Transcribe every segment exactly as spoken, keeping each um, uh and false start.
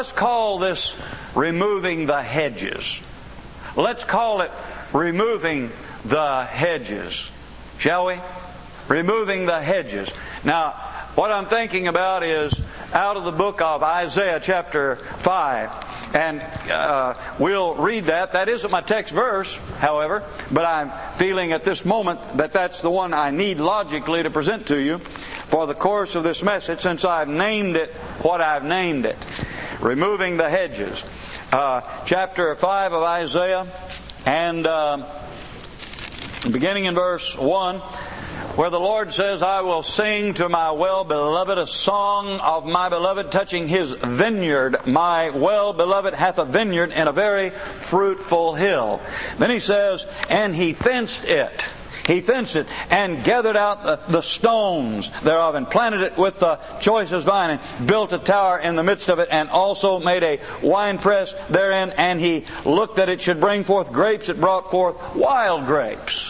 let's call this removing the hedges. Let's call it removing the hedges. Shall we? Removing the hedges. Now, what I'm thinking about is out of the book of Isaiah chapter five. And uh, we'll read that. That isn't my text verse, however, but I'm feeling at this moment that that's the one I need logically to present to you for the course of this message, since I've named it what I've named it. Removing the hedges. Uh, chapter five of Isaiah, and uh, beginning in verse one, where the Lord says, I will sing to my well-beloved a song of my beloved touching his vineyard. My well-beloved hath a vineyard in a very fruitful hill. Then he says, and he fenced it. He fenced it and gathered out the, the stones thereof and planted it with the choicest vine and built a tower in the midst of it and also made a winepress therein. And he looked that it should bring forth grapes. It brought forth wild grapes.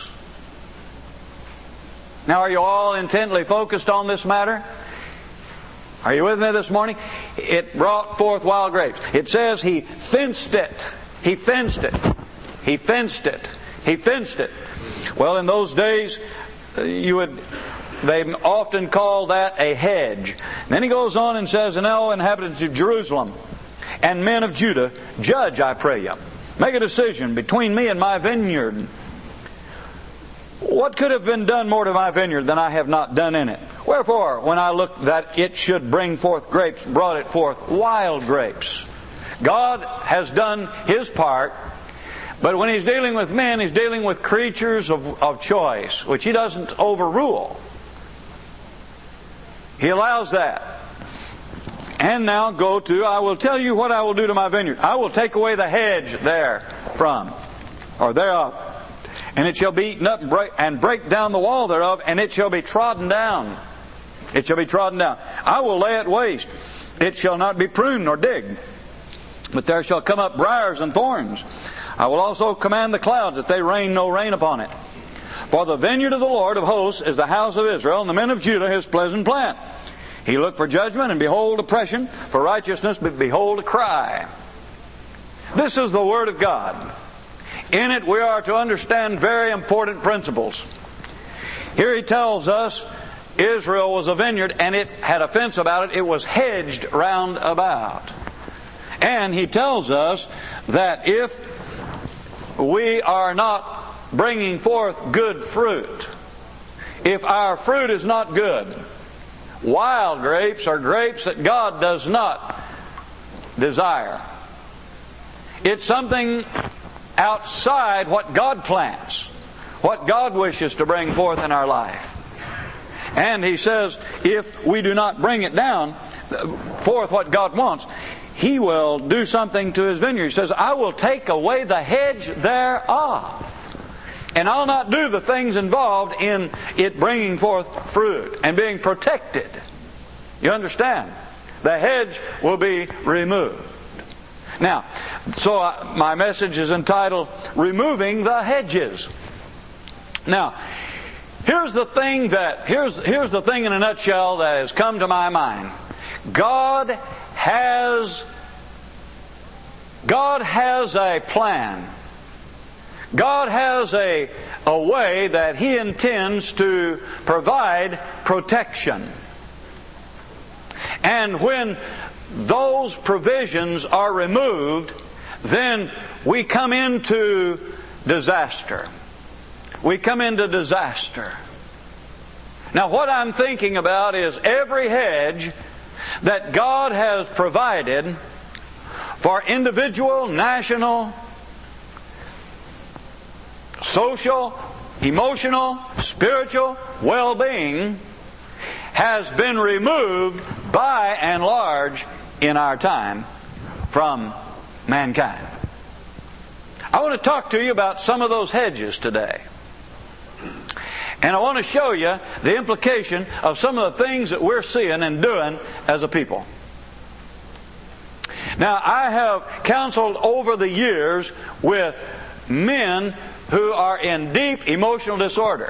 Now, are you all intently focused on this matter? Are you with me this morning? It brought forth wild grapes. It says he fenced it. He fenced it. He fenced it. He fenced it. Well, in those days, you would, they often call that a hedge. Then he goes on and says, and now, inhabitants of Jerusalem and men of Judah, judge, I pray you. Make a decision between me and my vineyard. What could have been done more to my vineyard than I have not done in it? Wherefore, when I looked that it should bring forth grapes, brought it forth wild grapes. God has done His part, but when He's dealing with men, He's dealing with creatures of, of choice, which He doesn't overrule. He allows that. And now go to, I will tell you what I will do to my vineyard. I will take away the hedge therefrom, or thereof. And it shall be eaten up and break, and break down the wall thereof, and it shall be trodden down. It shall be trodden down. I will lay it waste. It shall not be pruned nor digged. But there shall come up briars and thorns. I will also command the clouds that they rain no rain upon it. For the vineyard of the Lord of hosts is the house of Israel, and the men of Judah his pleasant plant. He looked for judgment, and behold oppression, for righteousness, but behold a cry. This is the Word of God. In it we are to understand very important principles. Here he tells us Israel was a vineyard and it had a fence about it. It was hedged round about. And he tells us that if we are not bringing forth good fruit, if our fruit is not good, wild grapes are grapes that God does not desire. It's something outside what God plants, what God wishes to bring forth in our life. And he says, if we do not bring it down, forth what God wants, He will do something to His vineyard. He says, I will take away the hedge thereof. And I'll not do the things involved in it bringing forth fruit and being protected. You understand? The hedge will be removed. Now, so my message is entitled, Removing the Hedges. Now, here's the thing that, here's, here's the thing in a nutshell that has come to my mind. God has, God has a plan. God has a, a way that He intends to provide protection. And when those provisions are removed, then we come into disaster. We come into disaster. Now, what I'm thinking about is every hedge that God has provided for individual, national, social, emotional, spiritual well-being has been removed by and large in our time from mankind. I want to talk to you about some of those hedges today. And I want to show you the implication of some of the things that we're seeing and doing as a people. Now, I have counseled over the years with men who are in deep emotional disorder.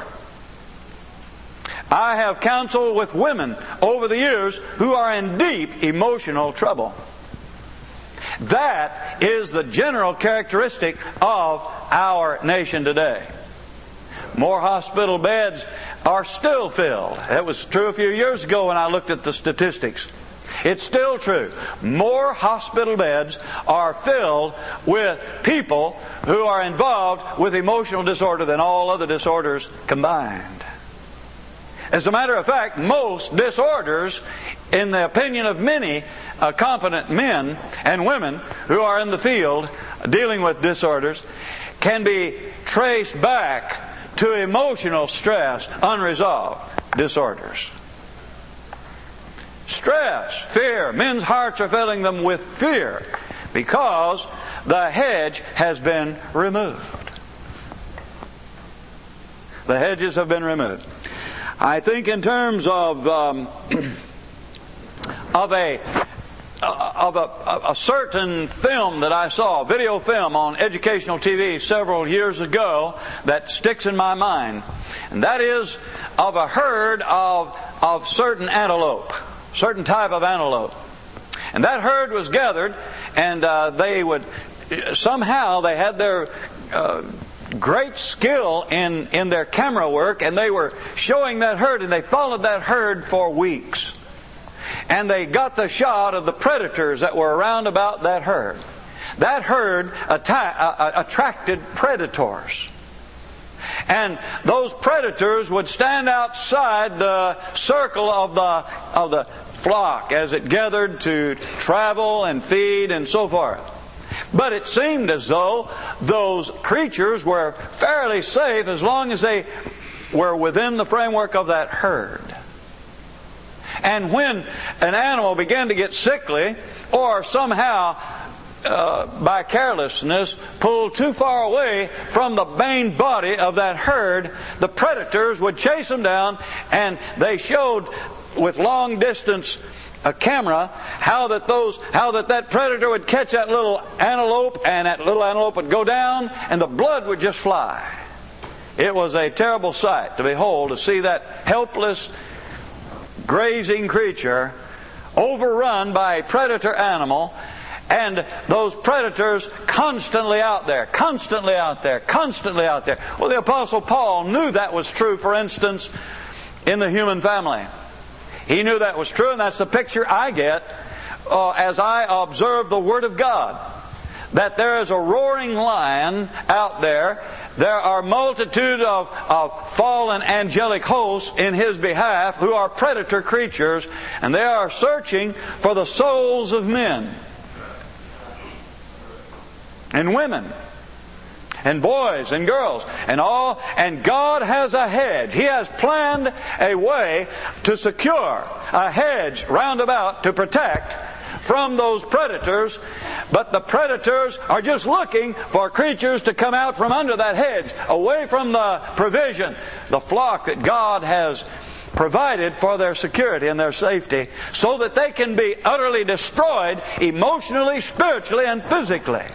I have counseled with women over the years who are in deep emotional trouble. That is the general characteristic of our nation today. More hospital beds are still filled. That was true a few years ago when I looked at the statistics. It's still true. More hospital beds are filled with people who are involved with emotional disorder than all other disorders combined. As a matter of fact, most disorders, in the opinion of many uh, competent men and women who are in the field dealing with disorders, can be traced back to emotional stress, unresolved disorders. Stress, fear. Men's hearts are filling them with fear because the hedge has been removed. The hedges have been removed. I think in terms of um, of a of a, a certain film that I saw, a video film on educational T V several years ago that sticks in my mind, and that is of a herd of of certain antelope, certain type of antelope, and that herd was gathered, and uh, they would somehow they had their uh, great skill in in their camera work, and they were showing that herd, and they followed that herd for weeks. And they got the shot of the predators that were around about that herd. That herd atta- uh, attracted predators. And those predators would stand outside the circle of the of the flock as it gathered to travel and feed and so forth. But it seemed as though those creatures were fairly safe as long as they were within the framework of that herd. And when an animal began to get sickly, or somehow uh, by carelessness pulled too far away from the main body of that herd, the predators would chase them down, and they showed with long distance a camera how that those how that that predator would catch that little antelope, and that little antelope would go down, and the blood would just fly. It was a terrible sight to behold, to see that helpless grazing creature overrun by a predator animal, and those predators constantly out there, constantly out there, constantly out there. Well, the Apostle Paul knew that was true, for instance, in the human family. He knew that was true, and that's the picture I get uh, as I observe the Word of God. That there is a roaring lion out there. There are multitude of, of fallen angelic hosts in his behalf who are predator creatures, and they are searching for the souls of men and women and boys and girls and all. And God has a hedge. He has planned a way to secure a hedge round about to protect from those predators. But the predators are just looking for creatures to come out from under that hedge, away from the provision, the flock that God has provided for their security and their safety, so that they can be utterly destroyed emotionally, spiritually, and physically.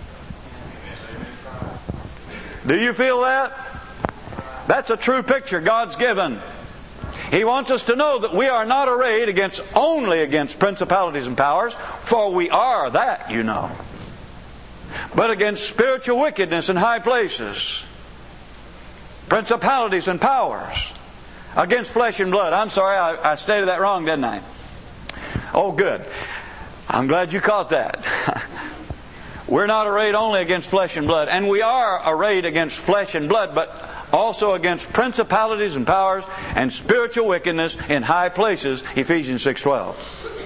Do you feel that? That's a true picture God's given. He wants us to know that we are not arrayed against only against principalities and powers, for we are that, you know, but against spiritual wickedness in high places. Principalities and powers. Against flesh and blood. I'm sorry, I, I stated that wrong, didn't I? Oh, good. I'm glad you caught that. We're not arrayed only against flesh and blood, and we are arrayed against flesh and blood, but also against principalities and powers and spiritual wickedness in high places, Ephesians six twelve.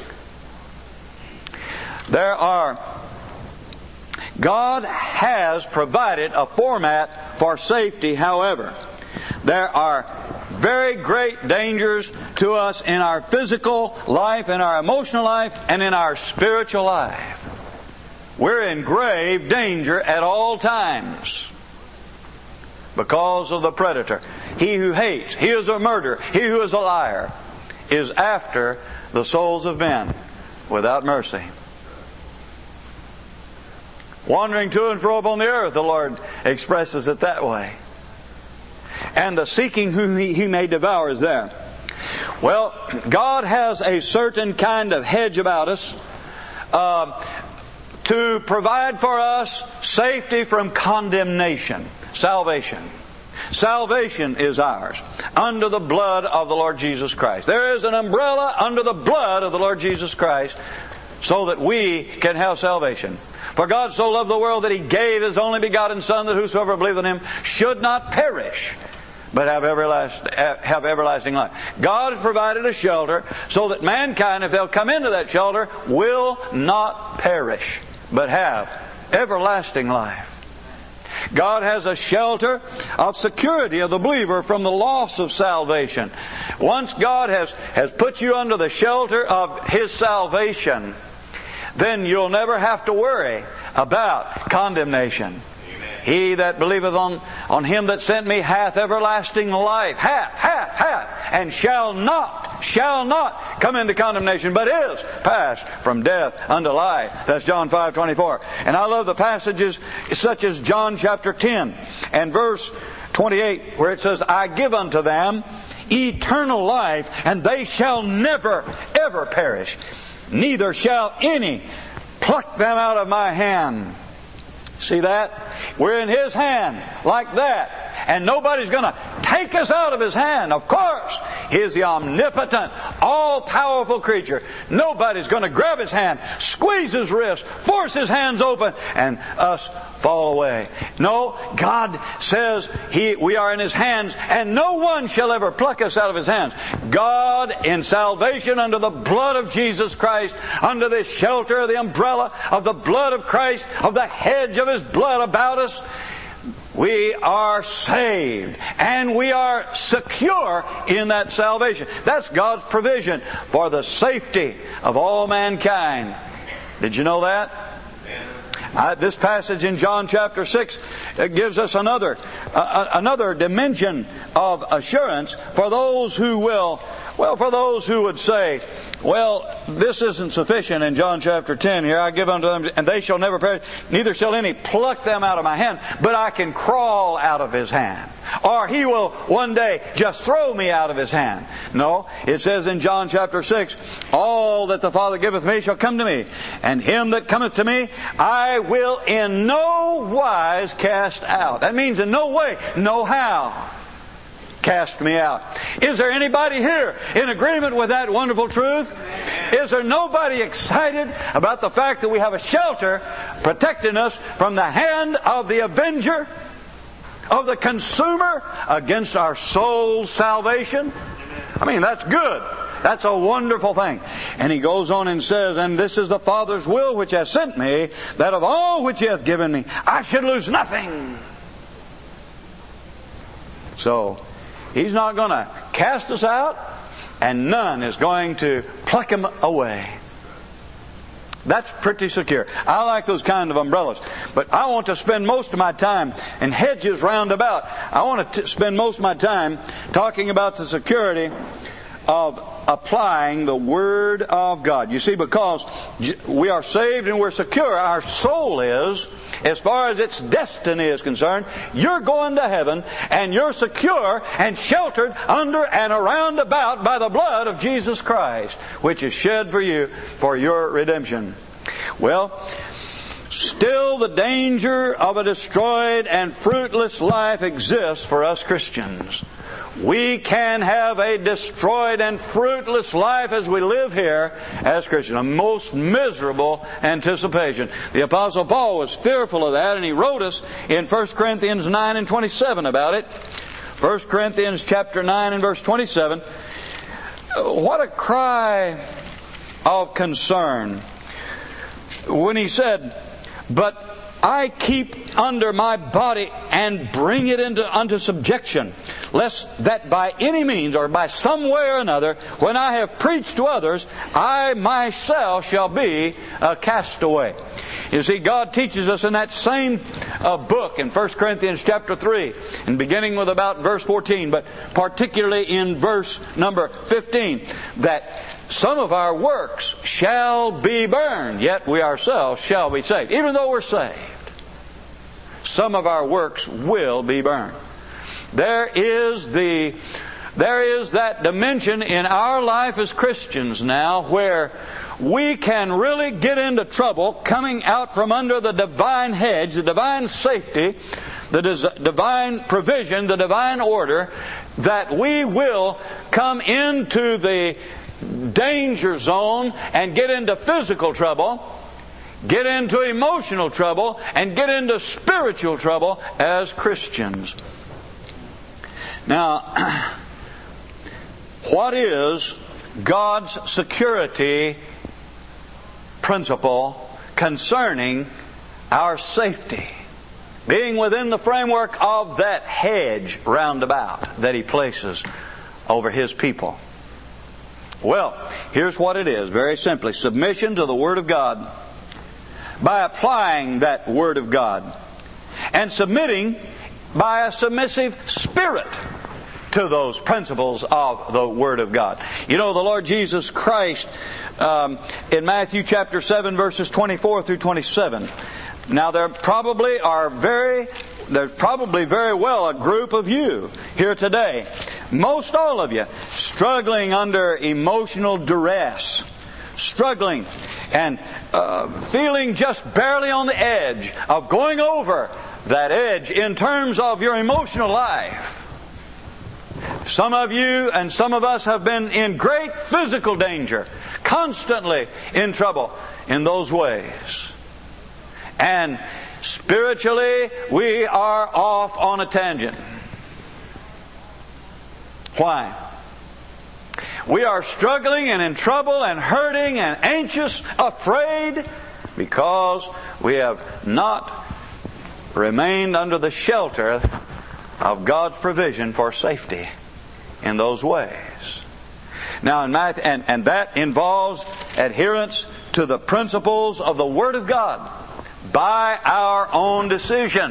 There are, God has provided a format for safety, however. There are very great dangers to us in our physical life, in our emotional life, and in our spiritual life. We're in grave danger at all times because of the predator. He who hates, he who is a murderer, he who is a liar, is after the souls of men without mercy. Wandering to and fro upon the earth, the Lord expresses it that way. And the seeking whom he, he may devour is there. Well, God has a certain kind of hedge about us uh, to provide for us safety from condemnation. Salvation. Salvation is ours under the blood of the Lord Jesus Christ. There is an umbrella under the blood of the Lord Jesus Christ so that we can have salvation. For God so loved the world that He gave His only begotten Son, that whosoever believeth in Him should not perish, but have everlasting, have everlasting life. God has provided a shelter so that mankind, if they'll come into that shelter, will not perish, but have everlasting life. God has a shelter of security of the believer from the loss of salvation. Once God has, has put you under the shelter of His salvation, then you'll never have to worry about condemnation. He that believeth on, on Him that sent me hath everlasting life. Hath, hath, hath. And shall not, shall not come into condemnation, but is passed from death unto life. That's John five twenty-four. And I love the passages such as John chapter ten and verse twenty-eight, where it says, I give unto them eternal life, and they shall never, ever perish. Neither shall any pluck them out of my hand. See that? We're in His hand like that. And nobody's going to take us out of His hand. Of course, He is the omnipotent, all-powerful creature. Nobody's going to grab His hand, squeeze His wrist, force His hands open, and us fall away. No, God says he, we are in His hands, and no one shall ever pluck us out of His hands. God, in salvation, under the blood of Jesus Christ, under the shelter of the umbrella of the blood of Christ, of the hedge of His blood about us, we are saved, and we are secure in that salvation. That's God's provision for the safety of all mankind. Did you know that? Uh, this passage in John chapter six uh, gives us another uh, another dimension of assurance for those who will, well, for those who would say, well, this isn't sufficient in John chapter ten here. I give unto them, and they shall never perish, neither shall any pluck them out of my hand, but I can crawl out of His hand. Or He will one day just throw me out of His hand. No, it says in John chapter six, all that the Father giveth me shall come to me, and him that cometh to me I will in no wise cast out. That means in no way, no how. Cast me out. Is there anybody here in agreement with that wonderful truth? Is there nobody excited about the fact that we have a shelter protecting us from the hand of the avenger, of the consumer against our soul's salvation? I mean, that's good. That's a wonderful thing. And he goes on and says, and this is the Father's will which hath sent me, that of all which He hath given me, I should lose nothing. So, He's not going to cast us out, and none is going to pluck Him away. That's pretty secure. I like those kind of umbrellas. But I want to spend most of my time in hedges round about. I want to t- spend most of my time talking about the security of applying the Word of God. You see, because we are saved and we're secure, our soul is, as far as its destiny is concerned, you're going to heaven, and you're secure and sheltered under and around about by the blood of Jesus Christ, which is shed for you for your redemption. Well, still the danger of a destroyed and fruitless life exists for us Christians. We can have a destroyed and fruitless life as we live here as Christians. A most miserable anticipation. The Apostle Paul was fearful of that, and he wrote us in First Corinthians nine and twenty-seven about it. First Corinthians chapter nine and verse twenty-seven. What a cry of concern when he said, but I keep under my body and bring it into unto subjection, lest that by any means or by some way or another, when I have preached to others, I myself shall be a castaway. You see, God teaches us in that same uh, book in First Corinthians chapter three, and beginning with about verse fourteen, but particularly in verse number fifteen, that some of our works shall be burned, yet we ourselves shall be saved. Even though we're saved, some of our works will be burned. There is the there is that dimension in our life as Christians now where we can really get into trouble coming out from under the divine hedge, the divine safety, the divine provision, the divine order, that we will come into the danger zone and get into physical trouble, get into emotional trouble, and get into spiritual trouble as Christians. Now, what is God's security principle concerning our safety? Being within the framework of that hedge round about that He places over His people. Well, here's what it is, very simply. Submission to the Word of God. By applying that Word of God. And submitting by a submissive spirit to those principles of the Word of God. You know, the Lord Jesus Christ, um, in Matthew chapter seven, verses twenty-four through twenty-seven. Now there probably are very, there's probably very well a group of you here today, most all of you, struggling under emotional duress, struggling and uh, feeling just barely on the edge of going over that edge in terms of your emotional life. Some of you and some of us have been in great physical danger, constantly in trouble in those ways. And spiritually, we are off on a tangent. Why? We are struggling and in trouble and hurting and anxious, afraid, because we have not remained under the shelter of God's provision for safety in those ways. Now, in Matthew, and, and that involves adherence to the principles of the Word of God by our own decision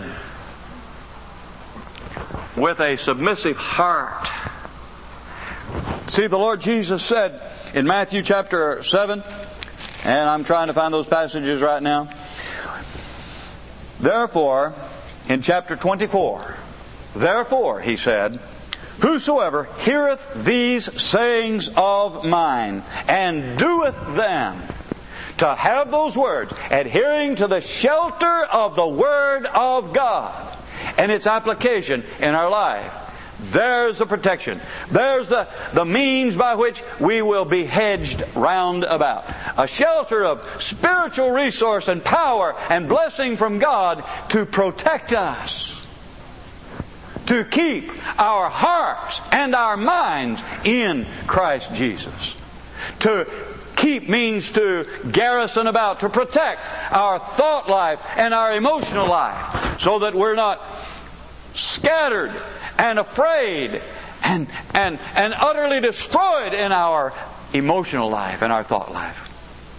with a submissive heart. See, the Lord Jesus said in Matthew chapter seven, and I'm trying to find those passages right now. Therefore, in chapter twenty-four, therefore, He said, whosoever heareth these sayings of mine, and doeth them, to have those words, adhering to the shelter of the Word of God and its application in our life. There's the protection. There's the, the means by which we will be hedged round about. A shelter of spiritual resource and power and blessing from God to protect us. To keep our hearts and our minds in Christ Jesus. To keep means to garrison about, to protect our thought life and our emotional life, so that we're not scattered and afraid and, and, and utterly destroyed in our emotional life and our thought life.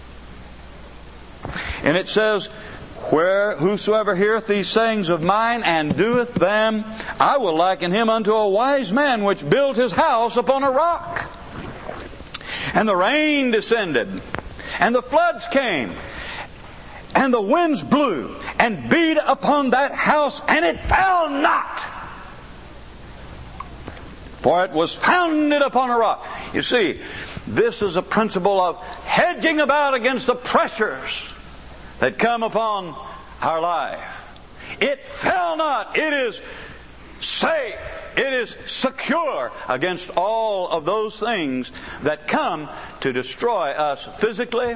And it says, where whosoever heareth these sayings of mine and doeth them, I will liken him unto a wise man which built his house upon a rock. And the rain descended, and the floods came, and the winds blew, and beat upon that house, and it fell not. For it was founded upon a rock. You see, this is a principle of hedging about against the pressures that come upon our life. It fell not. It is safe. It is secure against all of those things that come to destroy us physically,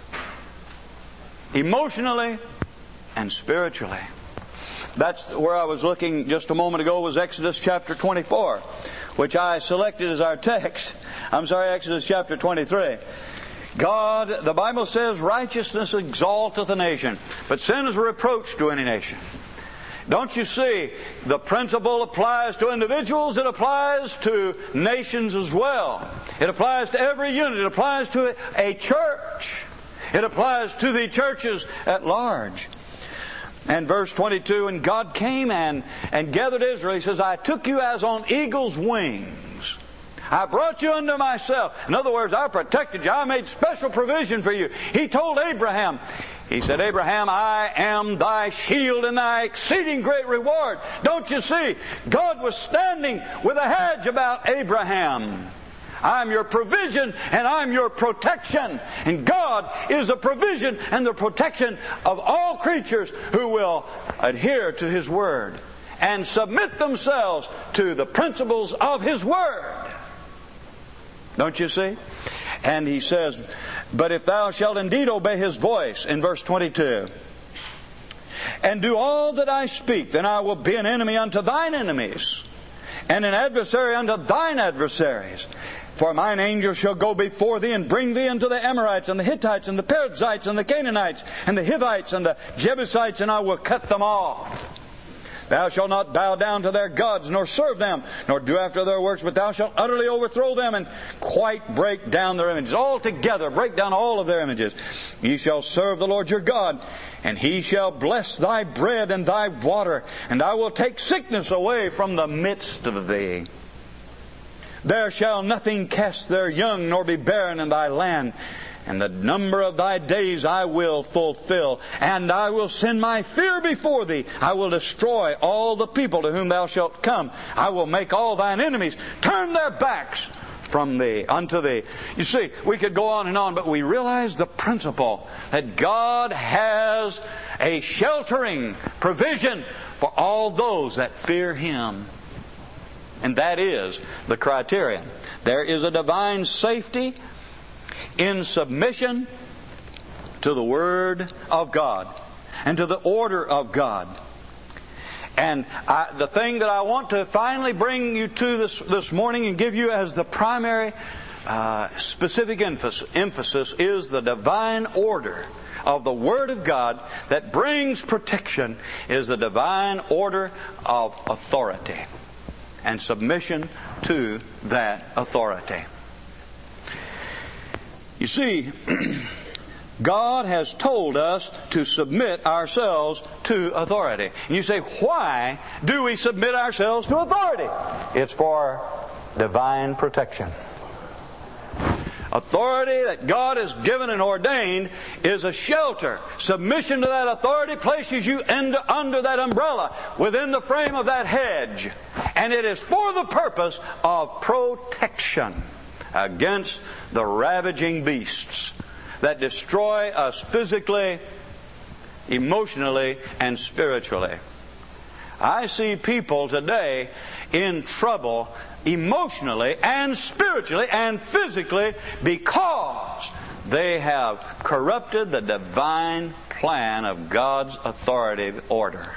emotionally, and spiritually. That's where I was looking just a moment ago, was Exodus chapter twenty-four, which I selected as our text. I'm sorry, Exodus chapter twenty-three. God, the Bible says, righteousness exalteth a nation, but sin is a reproach to any nation. Don't you see, the principle applies to individuals, it applies to nations as well. It applies to every unit, it applies to a church. It applies to the churches at large. And verse twenty-two, and God came and, and gathered Israel. He says, I took you as on eagle's wings. I brought you unto myself. In other words, I protected you. I made special provision for you. He told Abraham, He said, Abraham, I am thy shield and thy exceeding great reward. Don't you see? God was standing with a hedge about Abraham. I'm your provision and I'm your protection. And God is the provision and the protection of all creatures who will adhere to His Word and submit themselves to the principles of His Word. Don't you see? And He says, but if thou shalt indeed obey His voice, in verse twenty-two, and do all that I speak, then I will be an enemy unto thine enemies, and an adversary unto thine adversaries. For mine angel shall go before thee, and bring thee into the Amorites, and the Hittites, and the Perizzites, and the Canaanites, and the Hivites, and the Jebusites, and I will cut them off. Thou shalt not bow down to their gods, nor serve them, nor do after their works, but thou shalt utterly overthrow them, and quite break down their images. Altogether, break down all of their images. Ye shall serve the Lord your God, and He shall bless thy bread and thy water, and I will take sickness away from the midst of thee. There shall nothing cast their young, nor be barren in thy land. And the number of thy days I will fulfill. And I will send my fear before thee. I will destroy all the people to whom thou shalt come. I will make all thine enemies turn their backs from thee unto thee. You see, we could go on and on, but we realize the principle that God has a sheltering provision for all those that fear Him. And that is the criterion. There is a divine safety in submission to the Word of God and to the order of God. And I, the thing that I want to finally bring you to this, this morning and give you as the primary uh, specific emphasis, emphasis is the divine order of the Word of God that brings protection, is the divine order of authority and submission to that authority. You see, God has told us to submit ourselves to authority. And you say, why do we submit ourselves to authority? It's for divine protection. Authority that God has given and ordained is a shelter. Submission to that authority places you into, under that umbrella, within the frame of that hedge. And it is for the purpose of protection against the ravaging beasts that destroy us physically, emotionally, and spiritually. I see people today in trouble emotionally and spiritually and physically because they have corrupted the divine plan of God's authoritative order.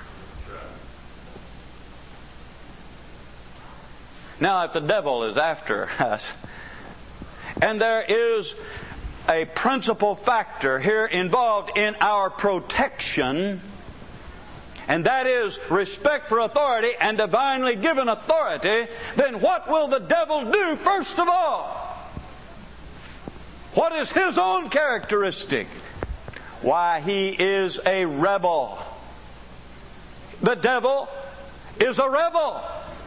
Now, if the devil is after us, and there is a principal factor here involved in our protection, and that is respect for authority and divinely given authority, then what will the devil do first of all? What is his own characteristic? Why, he is a rebel. The devil is a rebel.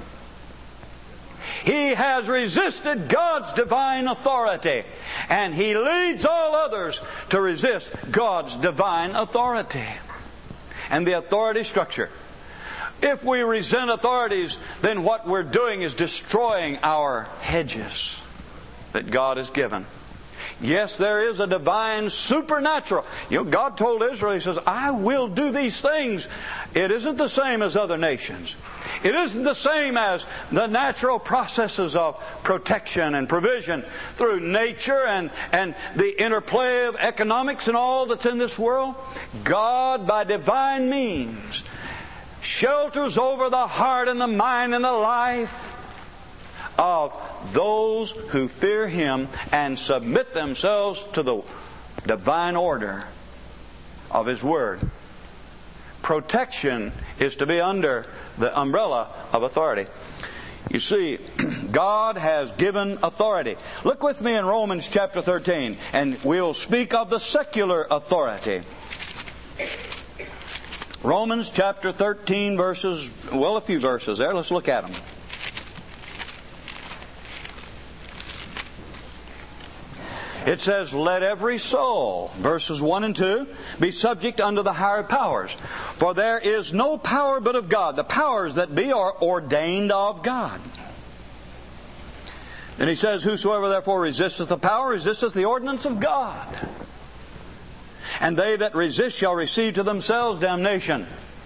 He has resisted God's divine authority, and he leads all others to resist God's divine authority and the authority structure. If we resent authorities, then what we're doing is destroying our hedges that God has given. Yes, there is a divine supernatural. You know, God told Israel, He says, I will do these things. It isn't the same as other nations. It isn't the same as the natural processes of protection and provision through nature and, and the interplay of economics and all that's in this world. God, by divine means, shelters over the heart and the mind and the life of those who fear Him and submit themselves to the divine order of His Word. Protection is to be under the umbrella of authority. You see, God has given authority. Look with me in Romans chapter thirteen, and we'll speak of the secular authority. Romans chapter thirteen, verses, well, a few verses there. Let's look at them. It says, let every soul, verses one and two, be subject unto the higher powers. For there is no power but of God. The powers that be are ordained of God. And he says, whosoever therefore resisteth the power, resisteth the ordinance of God. And they that resist shall receive to themselves damnation.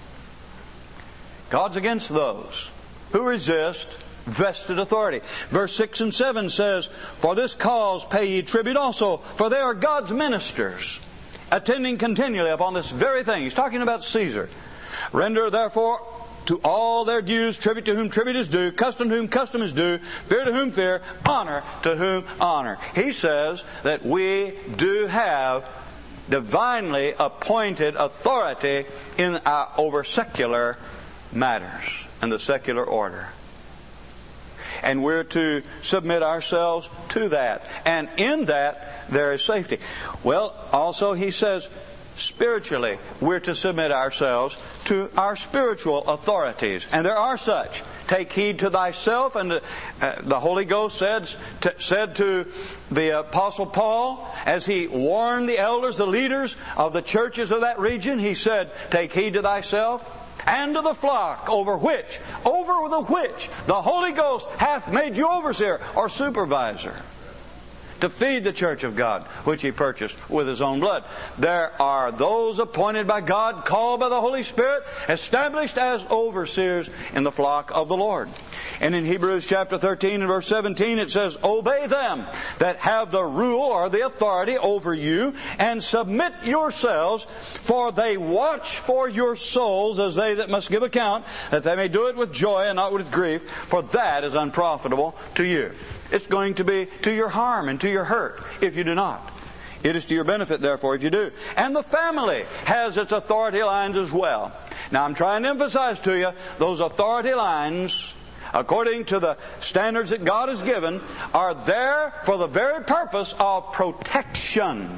God's against those who resist vested authority. Verse six and seven says, for this cause pay ye tribute also, for they are God's ministers, attending continually upon this very thing. He's talking about Caesar. Render therefore to all their dues, tribute to whom tribute is due, custom to whom custom is due, fear to whom fear, honor to whom honor. He says that we do have divinely appointed authority in our, over secular matters and the secular order. And we're to submit ourselves to that. And in that, there is safety. Well, also he says, spiritually, we're to submit ourselves to our spiritual authorities. And there are such. Take heed to thyself. And uh, the Holy Ghost said, t- said to the Apostle Paul, as he warned the elders, the leaders of the churches of that region, he said, take heed to thyself and to the flock over which, over the which the Holy Ghost hath made you overseer or supervisor, to feed the church of God, which He purchased with His own blood. There are those appointed by God, called by the Holy Spirit, established as overseers in the flock of the Lord. And in Hebrews chapter thirteen and verse seventeen it says, obey them that have the rule or the authority over you, and submit yourselves, for they watch for your souls as they that must give account, that they may do it with joy and not with grief, for that is unprofitable to you. It's going to be to your harm and to your hurt if you do not. It is to your benefit, therefore, if you do. And the family has its authority lines as well. Now, I'm trying to emphasize to you, those authority lines, according to the standards that God has given, are there for the very purpose of protection.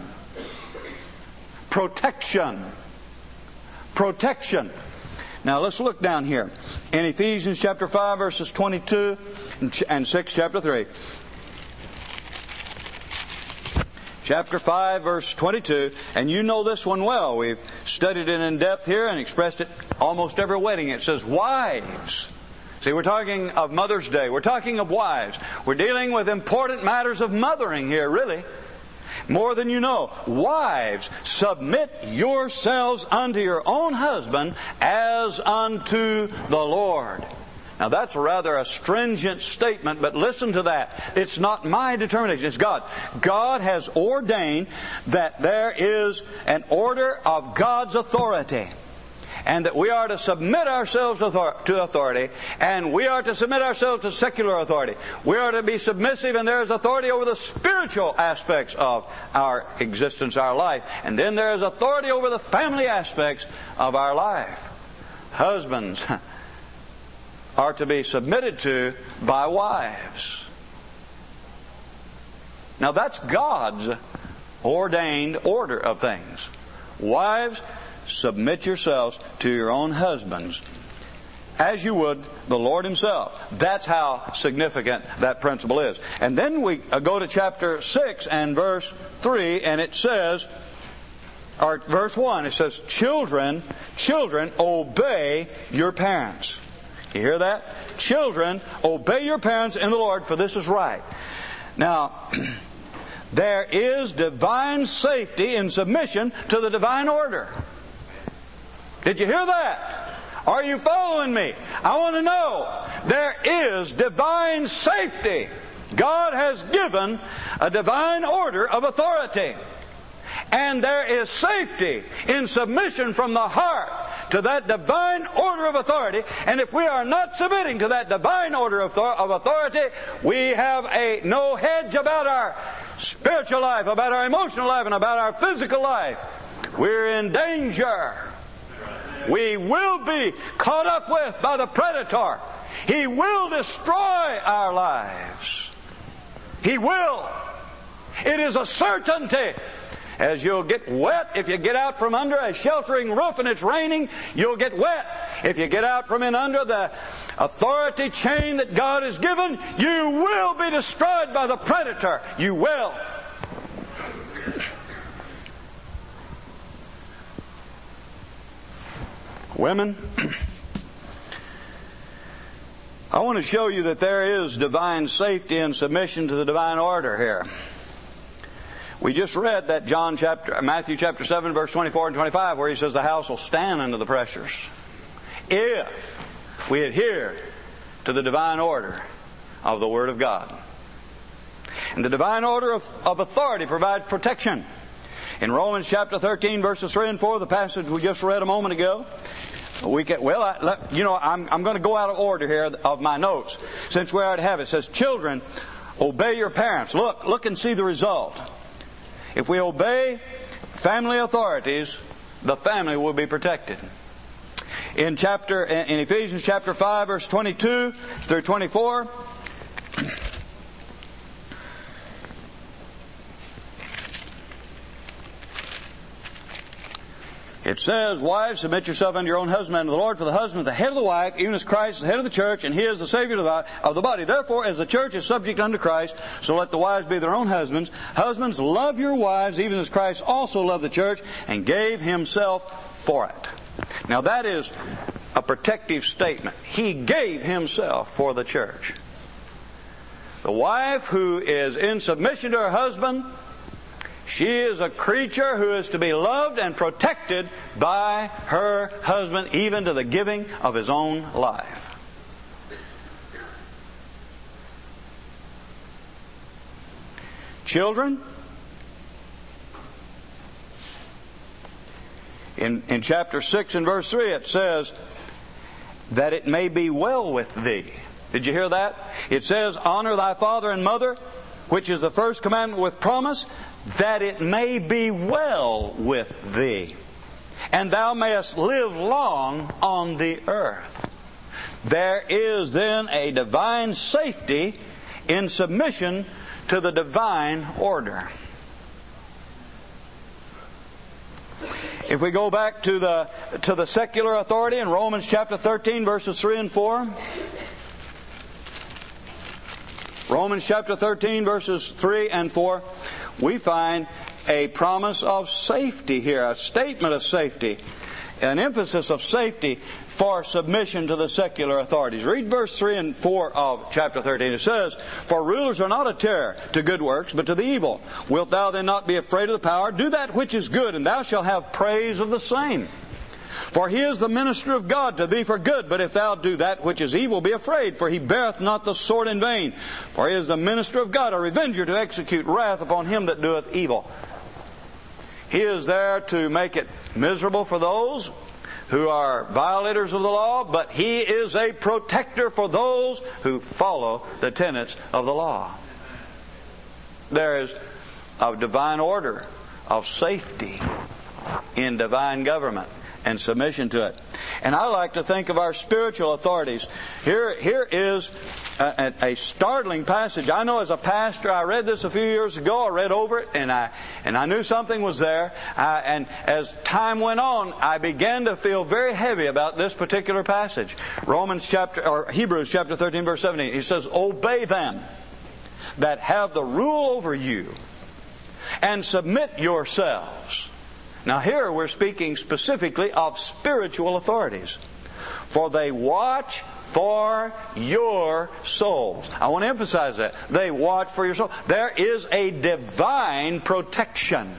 Protection. Protection. Now, let's look down here. In Ephesians chapter five, verses twenty-two and six, chapter three. Chapter five, verse twenty-two. And you know this one well. We've studied it in depth here and expressed it almost every wedding. It says, wives. See, we're talking of Mother's Day. We're talking of wives. We're dealing with important matters of mothering here, really. More than you know. Wives, submit yourselves unto your own husband as unto the Lord. Now that's rather a stringent statement, but listen to that. It's not my determination, it's God. God has ordained that there is an order of God's authority, and that we are to submit ourselves to authority, and we are to submit ourselves to secular authority. We are to be submissive, and there is authority over the spiritual aspects of our existence, our life. And then there is authority over the family aspects of our life. Husbands are to be submitted to by wives. Now that's God's ordained order of things. Wives, submit yourselves to your own husbands as you would the Lord Himself. That's how significant that principle is. And then we go to chapter six and verse three, and it says, or verse one, it says, Children, children, obey your parents. You hear that? Children, obey your parents in the Lord, for this is right. Now, there is divine safety in submission to the divine order. Did you hear that? Are you following me? I want to know. There is divine safety. God has given a divine order of authority. And there is safety in submission from the heart to that divine order of authority. And if we are not submitting to that divine order of authority, we have a no hedge about our spiritual life, about our emotional life, and about our physical life. We're in danger. We will be caught up with by the predator. He will destroy our lives. He will. It is a certainty. As you'll get wet if you get out from under a sheltering roof and it's raining, you'll get wet. If you get out from in under the authority chain that God has given, you will be destroyed by the predator. You will. Women, I want to show you that there is divine safety and submission to the divine order here. We just read that John chapter, Matthew chapter seven, verse twenty-four and twenty-five, where he says the house will stand under the pressures if we adhere to the divine order of the Word of God. And the divine order of, of authority provides protection. In Romans chapter thirteen, verses three and four, the passage we just read a moment ago, we can, well, I, let, you know, I'm, I'm going to go out of order here of my notes, since we already have it. It says, children, obey your parents. Look, look and see the result. If we obey family authorities, the family will be protected. In chapter, in Ephesians chapter five, verse twenty-two through twenty-four, it says, wives, submit yourself unto your own husband and to the Lord, for the husband is the head of the wife, even as Christ is the head of the church, and He is the Savior of the body. Therefore, as the church is subject unto Christ, so let the wives be their own husbands. Husbands, love your wives, even as Christ also loved the church, and gave Himself for it. Now that is a protective statement. He gave Himself for the church. The wife who is in submission to her husband, she is a creature who is to be loved and protected by her husband, even to the giving of his own life. Children, in, in chapter six and verse three it says, that it may be well with thee. Did you hear that? It says, honor thy father and mother, which is the first commandment with promise, that it may be well with thee, and thou mayest live long on the earth. There is then a divine safety in submission to the divine order. If we go back to the to the secular authority in Romans chapter thirteen, verses three and four. Romans chapter thirteen, verses three and four, we find a promise of safety here, a statement of safety, an emphasis of safety for submission to the secular authorities. Read verse three and four of chapter thirteen. It says, for rulers are not a terror to good works, but to the evil. Wilt thou then not be afraid of the power? Do that which is good, and thou shalt have praise of the same. For he is the minister of God to thee for good. But if thou do that which is evil, be afraid, for he beareth not the sword in vain. For he is the minister of God, a revenger to execute wrath upon him that doeth evil. He is there to make it miserable for those who are violators of the law, but he is a protector for those who follow the tenets of the law. There is a divine order of safety in divine government and submission to it. And I like to think of our spiritual authorities. Here, here is a, a, a startling passage. I know as a pastor, I read this a few years ago. I read over it, and I and I knew something was there. I, and as time went on, I began to feel very heavy about this particular passage. Romans chapter or Hebrews chapter thirteen, verse seventeen. He says, "Obey them that have the rule over you, and submit yourselves." Now here we're speaking specifically of spiritual authorities. For they watch for your souls. I want to emphasize that. They watch for your soul. There is a divine protection.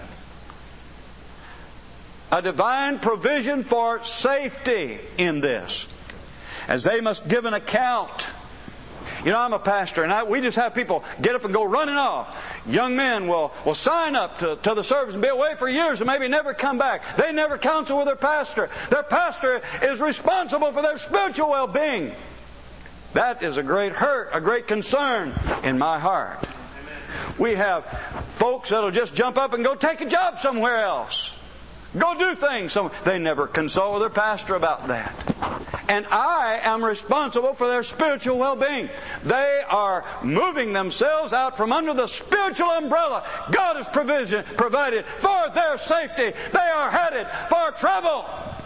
A divine provision for safety in this. As they must give an account. You know, I'm a pastor, and I, we just have people get up and go running off. Young men will, will sign up to, to the service and be away for years and maybe never come back. They never counsel with their pastor. Their pastor is responsible for their spiritual well-being. That is a great hurt, a great concern in my heart. We have folks that'll just jump up and go take a job somewhere else. Go do things. They never consult with their pastor about that. And I am responsible for their spiritual well-being. They are moving themselves out from under the spiritual umbrella God has provision, provided for their safety. They are headed for trouble.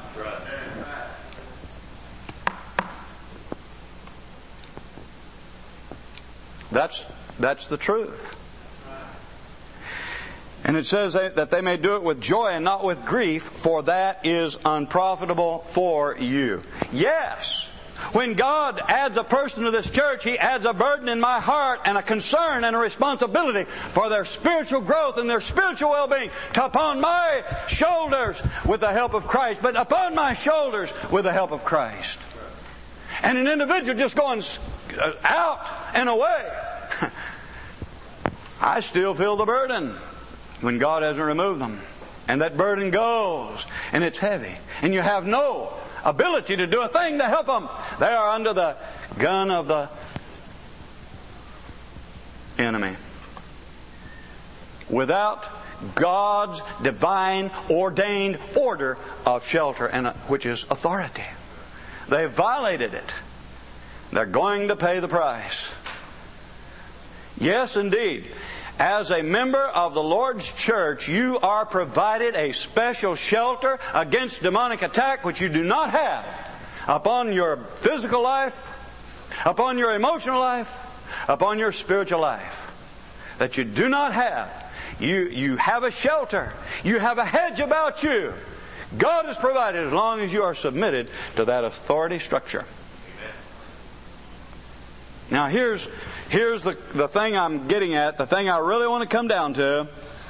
That's, that's the truth. And it says that they may do it with joy and not with grief, for that is unprofitable for you. Yes, When God adds a person to this church, He adds a burden in my heart and a concern and a responsibility for their spiritual growth and their spiritual well-being to upon my shoulders with the help of Christ, but upon my shoulders with the help of Christ. And an individual just going out and away, I still feel the burden when God hasn't removed them. And that burden goes, and it's heavy. And you have no ability to do a thing to help them. They are under the gun of the enemy. Without God's divine ordained order of shelter, and which is authority. They violated it. They're going to pay the price. Yes, indeed. As a member of the Lord's church, you are provided a special shelter against demonic attack which you do not have upon your physical life, upon your emotional life, upon your spiritual life. That you do not have. You, you have a shelter. You have a hedge about you. God has provided as long as you are submitted to that authority structure. Now here's here's the, the thing I'm getting at, the thing I really want to come down to.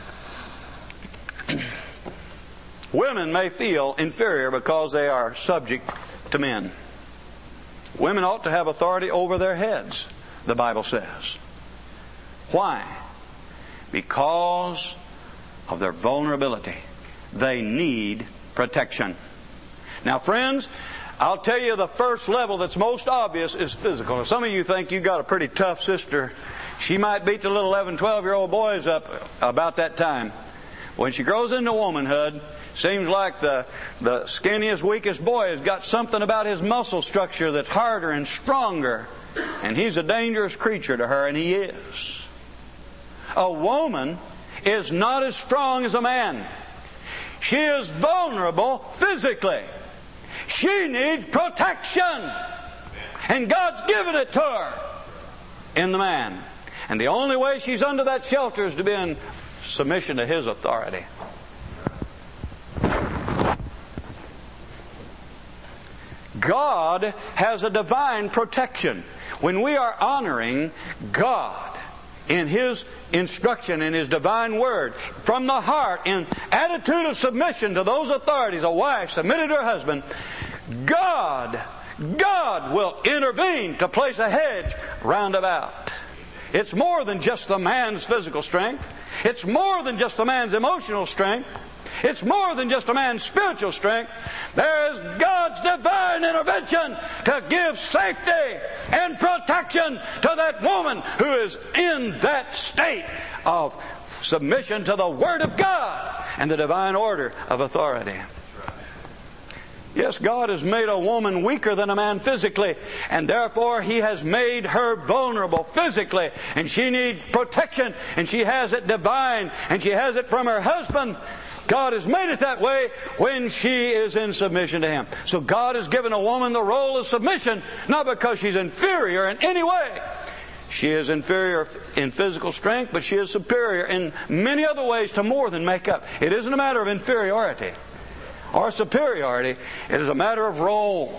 Women may feel inferior because they are subject to men. Women ought to have authority over their heads, the Bible says. Why? Because of their vulnerability. They need protection. Now, friends, I'll tell you the first level that's most obvious is physical. Now, some of you think you got a pretty tough sister. She might beat the little eleven, twelve-year-old boys up about that time. When she grows into womanhood, seems like the, the skinniest, weakest boy has got something about his muscle structure that's harder and stronger. And he's a dangerous creature to her, and he is. A woman is not as strong as a man. She is vulnerable physically. She needs protection. And God's given it to her in the man. And the only way she's under that shelter is to be in submission to His authority. God has a divine protection. When we are honoring God in His instruction, in His divine word, from the heart, in attitude of submission to those authorities, a wife submitted to her husband, God, God will intervene to place a hedge round about. It's more than just the man's physical strength. It's more than just the man's emotional strength. It's more than just a man's spiritual strength. There is God's divine intervention to give safety and protection to that woman who is in that state of submission to the Word of God and the divine order of authority. Yes, God has made a woman weaker than a man physically, and therefore He has made her vulnerable physically, and she needs protection, and she has it divine, and she has it from her husband. God has made it that way when she is in submission to Him. So God has given a woman the role of submission, not because she's inferior in any way. She is inferior in physical strength, but she is superior in many other ways to more than make up. It isn't a matter of inferiority or superiority. It is a matter of role.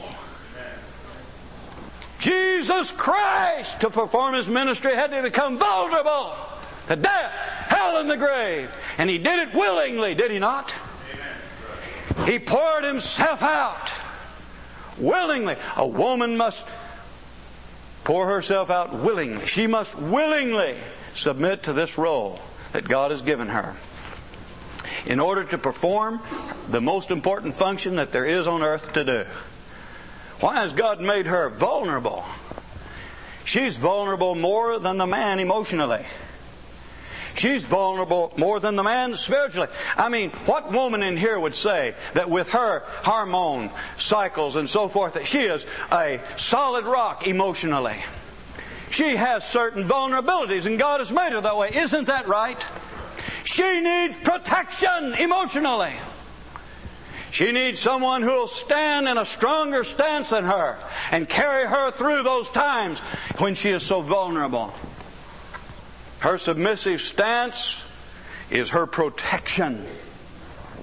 Jesus Christ, to perform His ministry, had to become vulnerable to death, hell, and the grave. And He did it willingly, did He not? Amen. He poured Himself out willingly. A woman must pour herself out willingly. She must willingly submit to this role that God has given her in order to perform the most important function that there is on earth to do. Why has God made her vulnerable? She's vulnerable more than the man emotionally. She's vulnerable more than the man spiritually. I mean, what woman in here would say that with her hormone cycles and so forth, that she is a solid rock emotionally? She has certain vulnerabilities, and God has made her that way. Isn't that right? She needs protection emotionally. She needs someone who will stand in a stronger stance than her and carry her through those times when she is so vulnerable. Her submissive stance is her protection.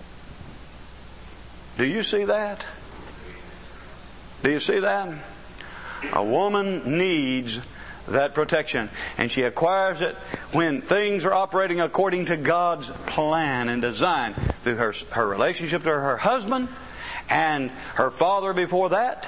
Do you see that? Do you see that? A woman needs that protection. And she acquires it when things are operating according to God's plan and design through her, her relationship to her husband and her father before that.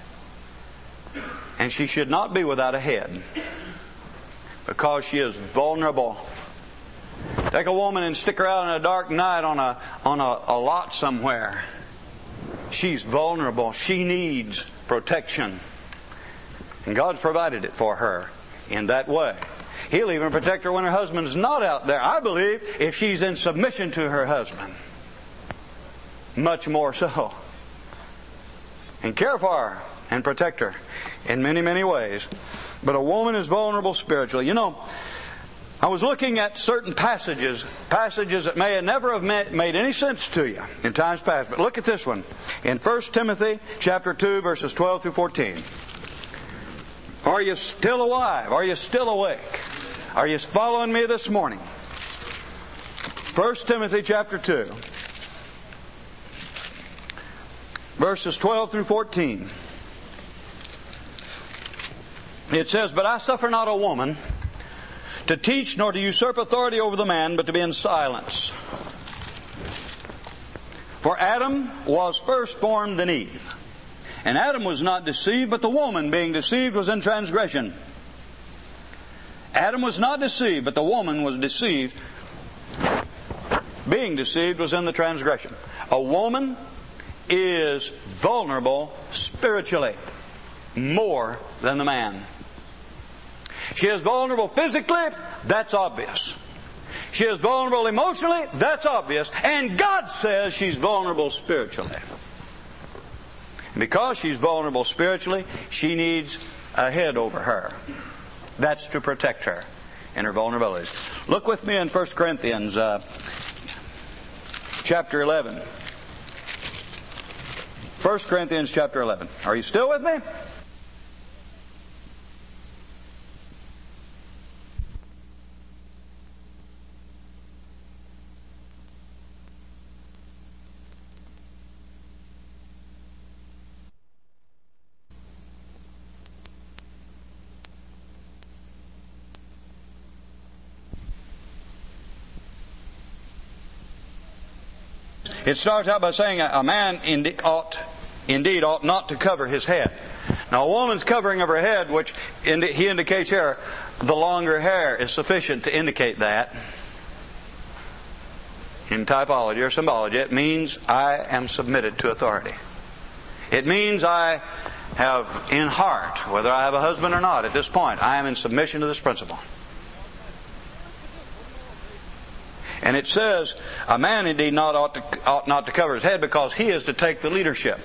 And she should not be without a head, because she is vulnerable. Take a woman and stick her out in a dark night on a on a, a lot somewhere. She's vulnerable. She needs protection. And God's provided it for her in that way. He'll even protect her when her husband's not out there. I believe if she's in submission to her husband. Much more so. And care for her and protect her in many, many ways. But a woman is vulnerable spiritually. You know, I was looking at certain passages, passages that may never have made any sense to you in times past. But look at this one. In First Timothy chapter two, verses twelve through fourteen. Are you still alive? Are you still awake? Are you following me this morning? First Timothy chapter two, verses twelve through fourteen. It says, "But I suffer not a woman to teach nor to usurp authority over the man, but to be in silence. For Adam was first formed than Eve. And Adam was not deceived, but the woman, being deceived, was in transgression. Adam was not deceived, but the woman was deceived. Being deceived was in the transgression." A woman is vulnerable spiritually more than the man. She is vulnerable physically, that's obvious. She is vulnerable emotionally, that's obvious. And God says she's vulnerable spiritually. And because she's vulnerable spiritually, she needs a head over her. That's to protect her in her vulnerabilities. Look with me in First Corinthians uh, chapter eleven. First Corinthians chapter eleven. Are you still with me? It starts out by saying a man indeed ought, indeed ought not to cover his head. Now, a woman's covering of her head, which he indicates here, the longer hair is sufficient to indicate that. In typology or symbology, it means I am submitted to authority. It means I have in heart, whether I have a husband or not at this point, I am in submission to this principle. And it says, a man indeed not ought, to, ought not to cover his head, because he is to take the leadership.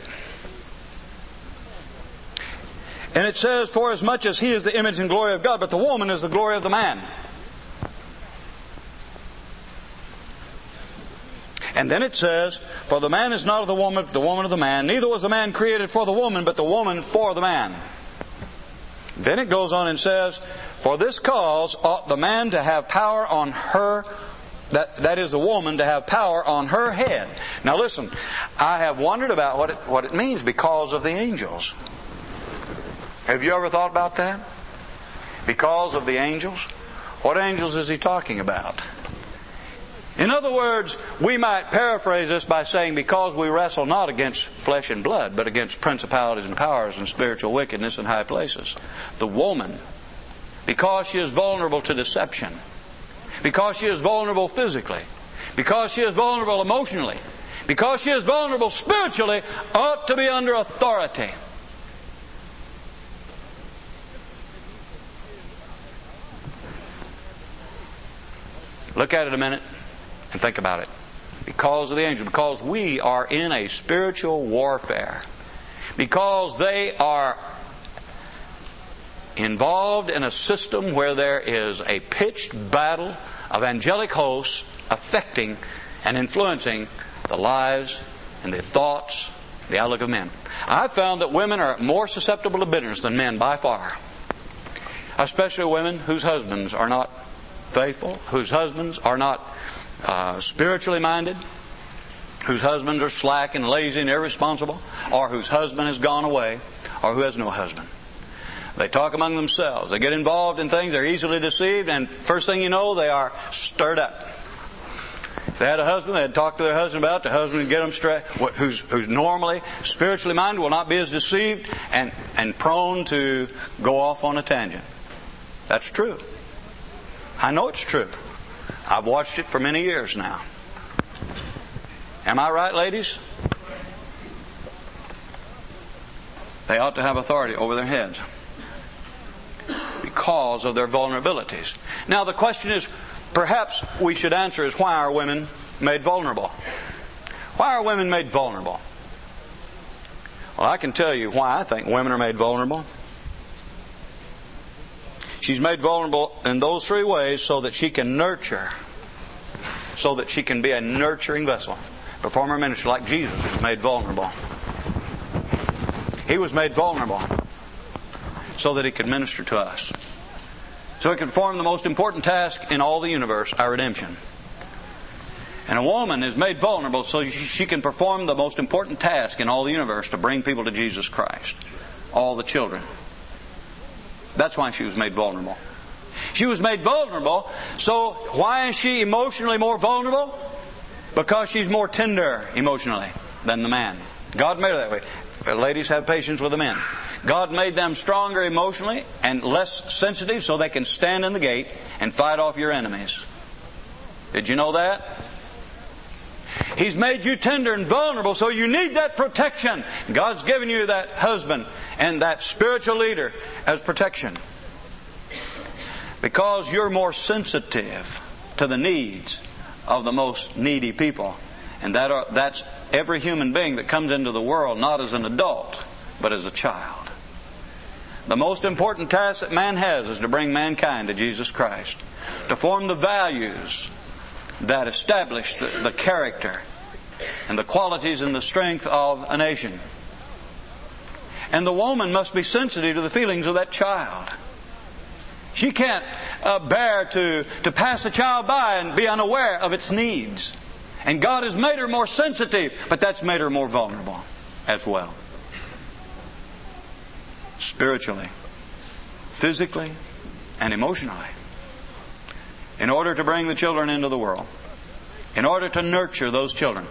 And it says, for as much as he is the image and glory of God, but the woman is the glory of the man. And then it says, for the man is not of the woman, but the woman of the man. Neither was the man created for the woman, but the woman for the man. Then it goes on and says, for this cause ought the man to have power on her, that, that is the woman to have power on her head. Now listen, I have wondered about what it, what it means, because of the angels. Have you ever thought about that? Because of the angels? What angels is he talking about? In other words, we might paraphrase this by saying, because we wrestle not against flesh and blood, but against principalities and powers and spiritual wickedness in high places. The woman, because she is vulnerable to deception, because she is vulnerable physically, because she is vulnerable emotionally, because she is vulnerable spiritually, ought to be under authority. Look at it a minute and think about it. Because of the angels, because we are in a spiritual warfare, because they are involved in a system where there is a pitched battle of angelic hosts affecting and influencing the lives and the thoughts, the outlook of men. I've found that women are more susceptible to bitterness than men by far. Especially women whose husbands are not faithful, whose husbands are not uh, spiritually minded, whose husbands are slack and lazy and irresponsible, or whose husband has gone away, or who has no husband. They talk among themselves. They get involved in things. They're easily deceived. And first thing you know, they are stirred up. If they had a husband, they'd talk to their husband about it. The husband would get them straight. Who's, who's normally spiritually minded will not be as deceived and, and prone to go off on a tangent. That's true. I know it's true. I've watched it for many years now. Am I right, ladies? They ought to have authority over their heads because of their vulnerabilities. Now the question is, perhaps we should answer is, why are women made vulnerable? Why are women made vulnerable? Well, I can tell you why I think women are made vulnerable. She's made vulnerable in those three ways so that she can nurture, so that she can be a nurturing vessel. Perform her ministry like Jesus was made vulnerable. He was made vulnerable so that He could minister to us. So He could perform the most important task in all the universe, our redemption. And a woman is made vulnerable so she can perform the most important task in all the universe, to bring people to Jesus Christ. All the children. That's why she was made vulnerable. She was made vulnerable, so why is she emotionally more vulnerable? Because she's more tender emotionally than the man. God made her that way. Ladies, have patience with the men. God made them stronger emotionally and less sensitive so they can stand in the gate and fight off your enemies. Did you know that? He's made you tender and vulnerable, so you need that protection. God's given you that husband and that spiritual leader as protection. Because you're more sensitive to the needs of the most needy people. And that are, that's every human being that comes into the world, not as an adult, but as a child. The most important task that man has is to bring mankind to Jesus Christ. To form the values that establish the, the character and the qualities and the strength of a nation. And the woman must be sensitive to the feelings of that child. She can't uh, bear to, to pass a child by and be unaware of its needs. And God has made her more sensitive, but that's made her more vulnerable as well. Spiritually, physically, and emotionally. In order to bring the children into the world. In order to nurture those children.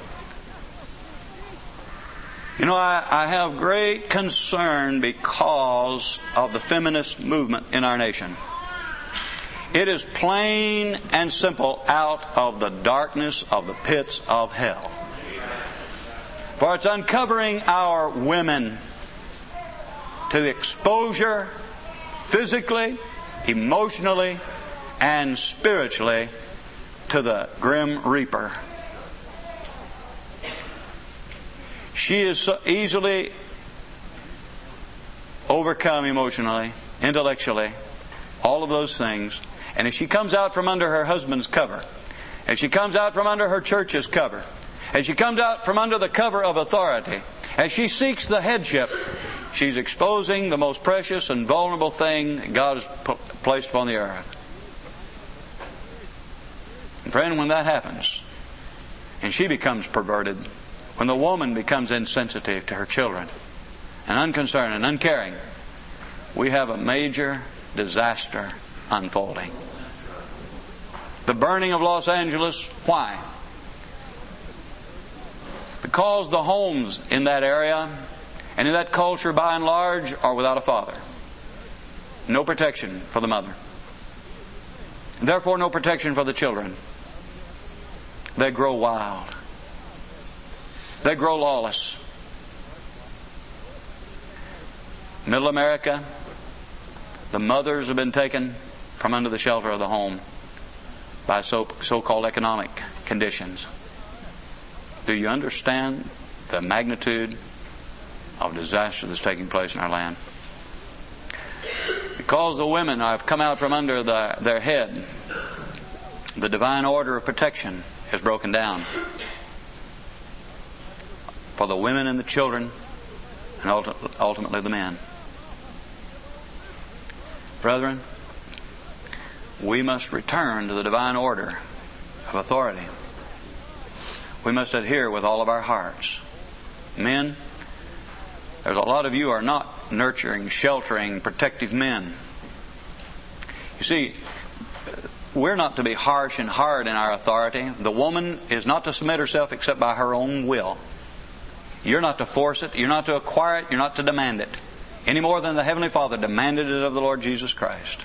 You know, I, I have great concern because of the feminist movement in our nation. It is plain and simple out of the darkness of the pits of hell. For it's uncovering our women to the exposure physically, emotionally, and spiritually to the grim reaper. She is so easily overcome emotionally, intellectually, all of those things. And if she comes out from under her husband's cover, if she comes out from under her church's cover, as she comes out from under the cover of authority, as she seeks the headship, she's exposing the most precious and vulnerable thing God has placed upon the earth. And friend, when that happens, and she becomes perverted, when the woman becomes insensitive to her children, and unconcerned and uncaring, we have a major disaster unfolding. The burning of Los Angeles, why? Because the homes in that area and in that culture by and large are without a father. No protection for the mother. Therefore no protection for the children. They grow wild. They grow lawless. Middle America, the mothers have been taken from under the shelter of the home by so, so-called economic conditions. Do you understand the magnitude of disaster that's taking place in our land? Because the women have come out from under the, their head, the divine order of protection has broken down for the women and the children and ultimately the men. Brethren, we must return to the divine order of authority. We must adhere with all of our hearts. Men, There's a lot of you are not nurturing, sheltering, protective men. You see, we're not to be harsh and hard in our authority. The woman is not to submit herself except by her own will. You're not to force it. You're not to acquire it. You're not to demand it. Any more than the Heavenly Father demanded it of the Lord Jesus Christ.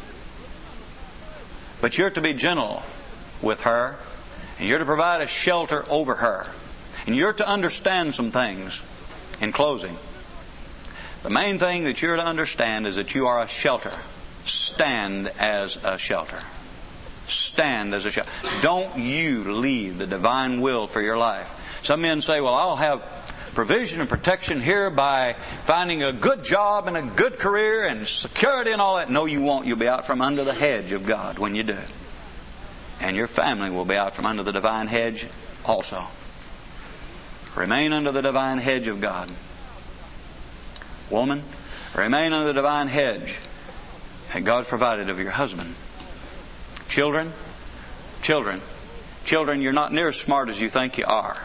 But you're to be gentle with her, and you're to provide a shelter over her. And you're to understand some things. In closing, the main thing that you're to understand is that you are a shelter. Stand as a shelter. Stand as a shelter. Don't you leave the divine will for your life. Some men say, well, I'll have provision and protection here by finding a good job and a good career and security and all that. No, you won't. You'll be out from under the hedge of God when you do. And your family will be out from under the divine hedge also. Remain under the divine hedge of God. Woman, remain under the divine hedge that God's provided of your husband. Children, children, children, you're not near as smart as you think you are.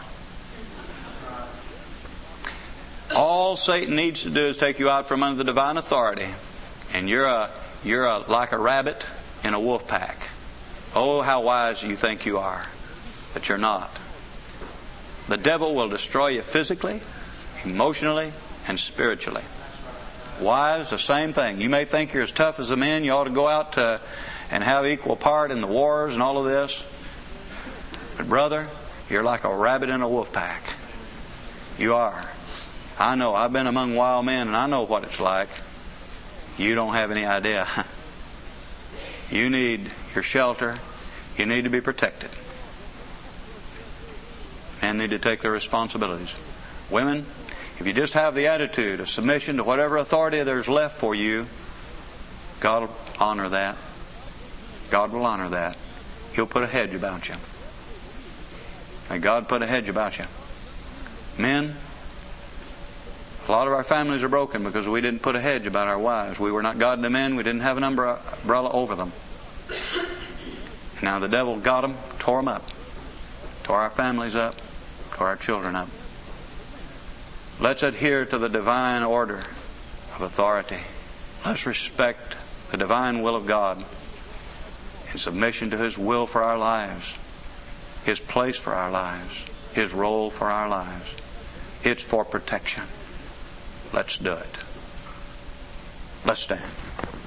All Satan needs to do is take you out from under the divine authority, and you're a you're a like a rabbit in a wolf pack. Oh, how wise you think you are, but you're not. The devil will destroy you physically, emotionally, and spiritually. Wives, the same thing. You may think you're as tough as the men. You ought to go out to, and have equal part in the wars and all of this. But brother, you're like a rabbit in a wolf pack. You are. I know. I've been among wild men, and I know what it's like. You don't have any idea. You need your shelter. You need to be protected. Men need to take their responsibilities. Women, if you just have the attitude of submission to whatever authority there's left for you, God will honor that. God will honor that. He'll put a hedge about you. May God put a hedge about you. Men, a lot of our families are broken because we didn't put a hedge about our wives. We were not godly men. We didn't have an umbrella over them. Now the devil got them, tore them up. Tore our families up. Tore our children up. Let's adhere to the divine order of authority. Let's respect the divine will of God in submission to His will for our lives, His place for our lives, His role for our lives. It's for protection. Let's do it. Let's stand.